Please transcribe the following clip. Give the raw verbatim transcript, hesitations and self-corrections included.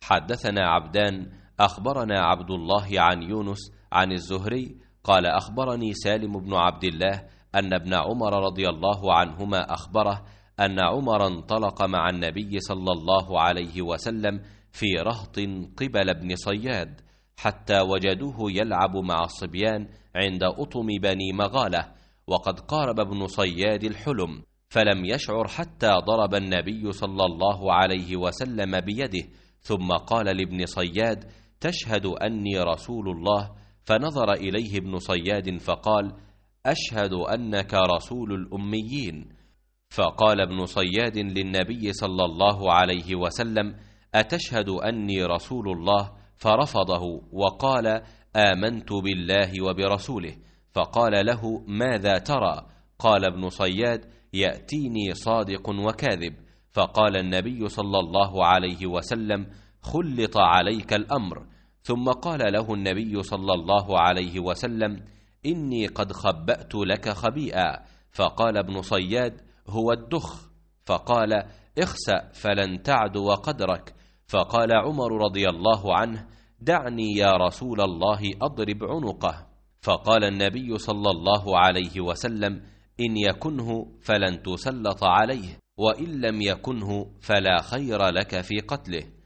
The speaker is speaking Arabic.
حدثنا عبدان أخبرنا عبد الله عن يونس عن الزهري قال أخبرني سالم بن عبد الله أن ابن عمر رضي الله عنهما أخبره أن عمر انطلق مع النبي صلى الله عليه وسلم في رهط قبل ابن صياد حتى وجدوه يلعب مع الصبيان عند أطم بني مغالة، وقد قارب ابن صياد الحلم، فلم يشعر حتى ضرب النبي صلى الله عليه وسلم بيده، ثم قال لابن صياد: تشهد أني رسول الله؟ فنظر إليه ابن صياد فقال: أشهد أنك رسول الأميين. فقال ابن صياد للنبي صلى الله عليه وسلم: أتشهد أني رسول الله؟ فرفضه وقال: آمنت بالله وبرسوله. فقال له: ماذا ترى؟ قال ابن صياد: يأتيني صادق وكاذب. فقال النبي صلى الله عليه وسلم: خلط عليك الأمر. ثم قال له النبي صلى الله عليه وسلم: إني قد خبأت لك خبيئا. فقال ابن صياد: هو الدخ. فقال: اخسأ فلن تعدو قدرك. فقال عمر رضي الله عنه: دعني يا رسول الله أضرب عنقه. فقال النبي صلى الله عليه وسلم: إن يكنه فلن تسلط عليه، وإن لم يكنه فلا خير لك في قتله.